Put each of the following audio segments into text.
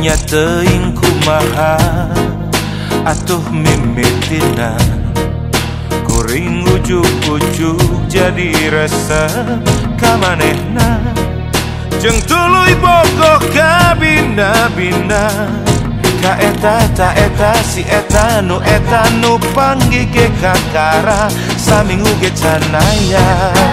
nya teuing kumaha atuh mimitina kuring ujuk-ujuk jadi resep ka manehna jeung tuluy bogoh ka bina-bina ka eta ta eta si eta nu panggih ge kakara saminggu ge canaya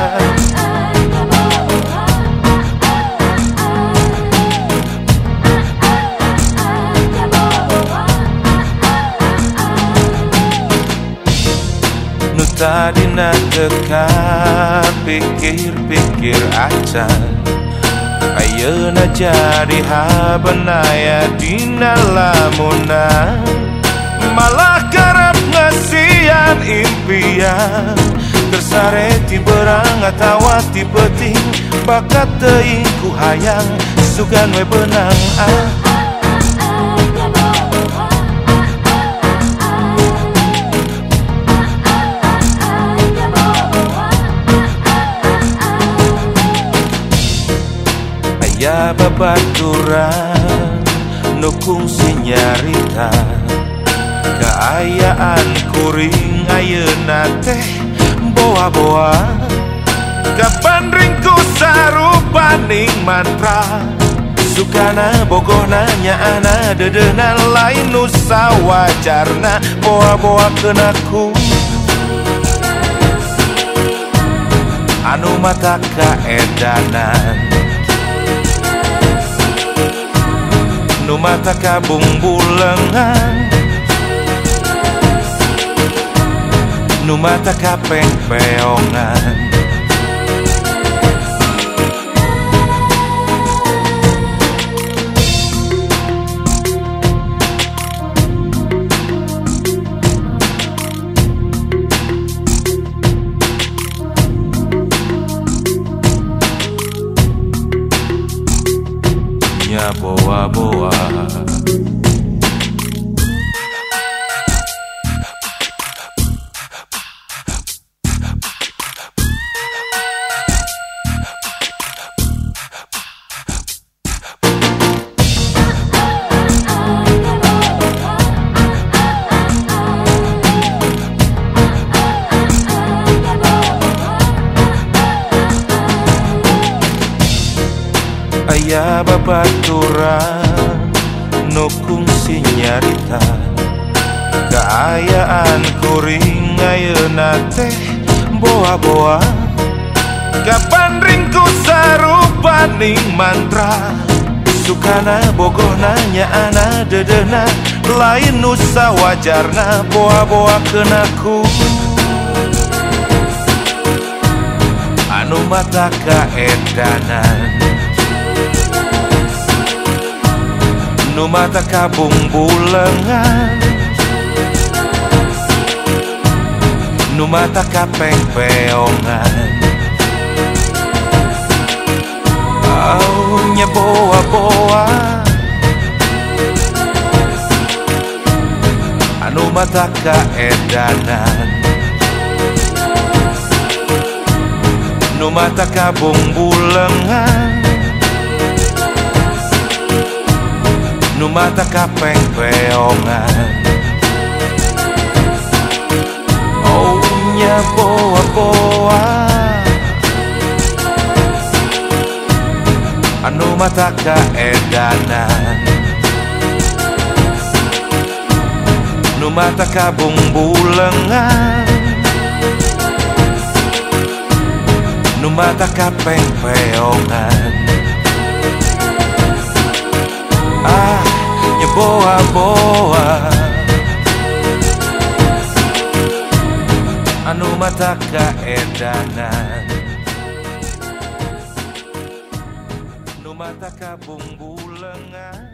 nu tadina teka pikir-pikir acan ayeuna jadi habeunaya dina lamunan malah kerep ngasian impian tersare ti beurang atawa ti peuting bakat teuing ku hayang sugan we beunang ya babaturan nu kungsi nyarita kaayaan kuring ayeuna teh boa-boa kapan ringku sarupaning mantra sukana bogohna nyaana dedeuna lain nu sawajarna boa-boakeun aku anu mata kaedanan nu mata kabung bulengan nu mata kapeng peongan nya boa-boa aya babaturan nu kungsi nyarita kaayaan kuring ayeuna teh boa-boa kapan ringku sarupaning mantra sukana bogohna nyaana dedeuna lain nu sawajarna boa-boakeun aku anu mata kaedanan nu mata kabung bulengan nu mata kapeng peongan nya boa-boa anu mata kaedanan nu mata kabung bulengan nu mata kapeng peongan nya boa-boa anu mata kaedanan nu mata kabung bulengan nu mata kapeng peongan nya boa-boa anu mata kaedanan nu mata kabung bulengan